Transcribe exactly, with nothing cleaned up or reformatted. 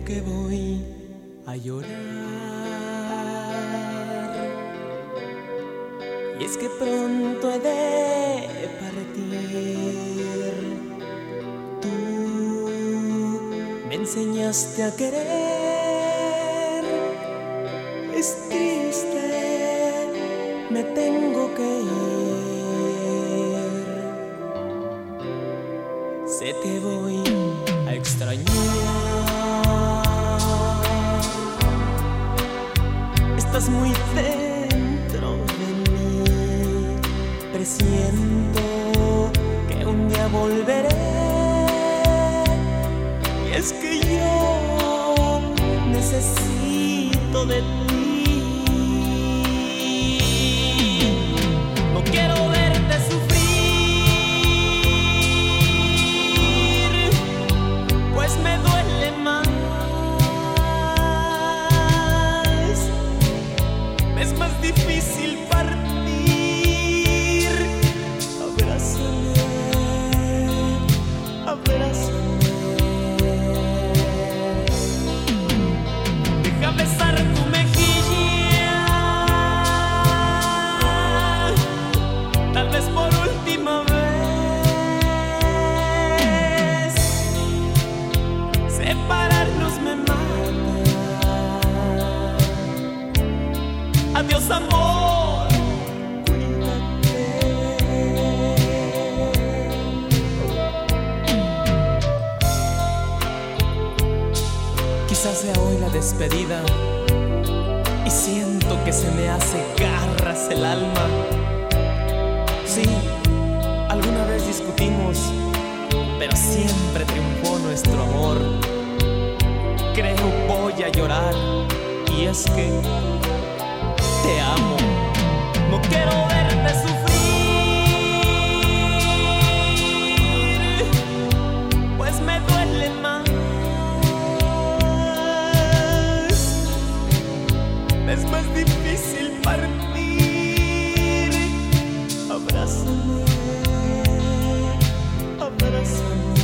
que voy a llorar. Y es que pronto he de partir. Tú me enseñaste a querer. Es triste, me tengo que ir. Sé que voy a extrañar. Estás muy dentro de mí. Presiento que un día volveré. Y es que yo necesito de ti. No quiero verte sufrir, pues me duele más. Es más difícil partir. Abrázame, abrázame. Deja besar tu mejilla, tal vez por última vez. Separarnos me mata. Adiós, amor, cuídate. Quizás sea hoy la despedida y siento que se me hace garras el alma. Sí, alguna vez discutimos, pero siempre triunfó nuestro amor. Creo voy a llorar y es que te amo, no quiero verte sufrir, pues me duele más. Es más difícil partir. Abrázame, abrázame.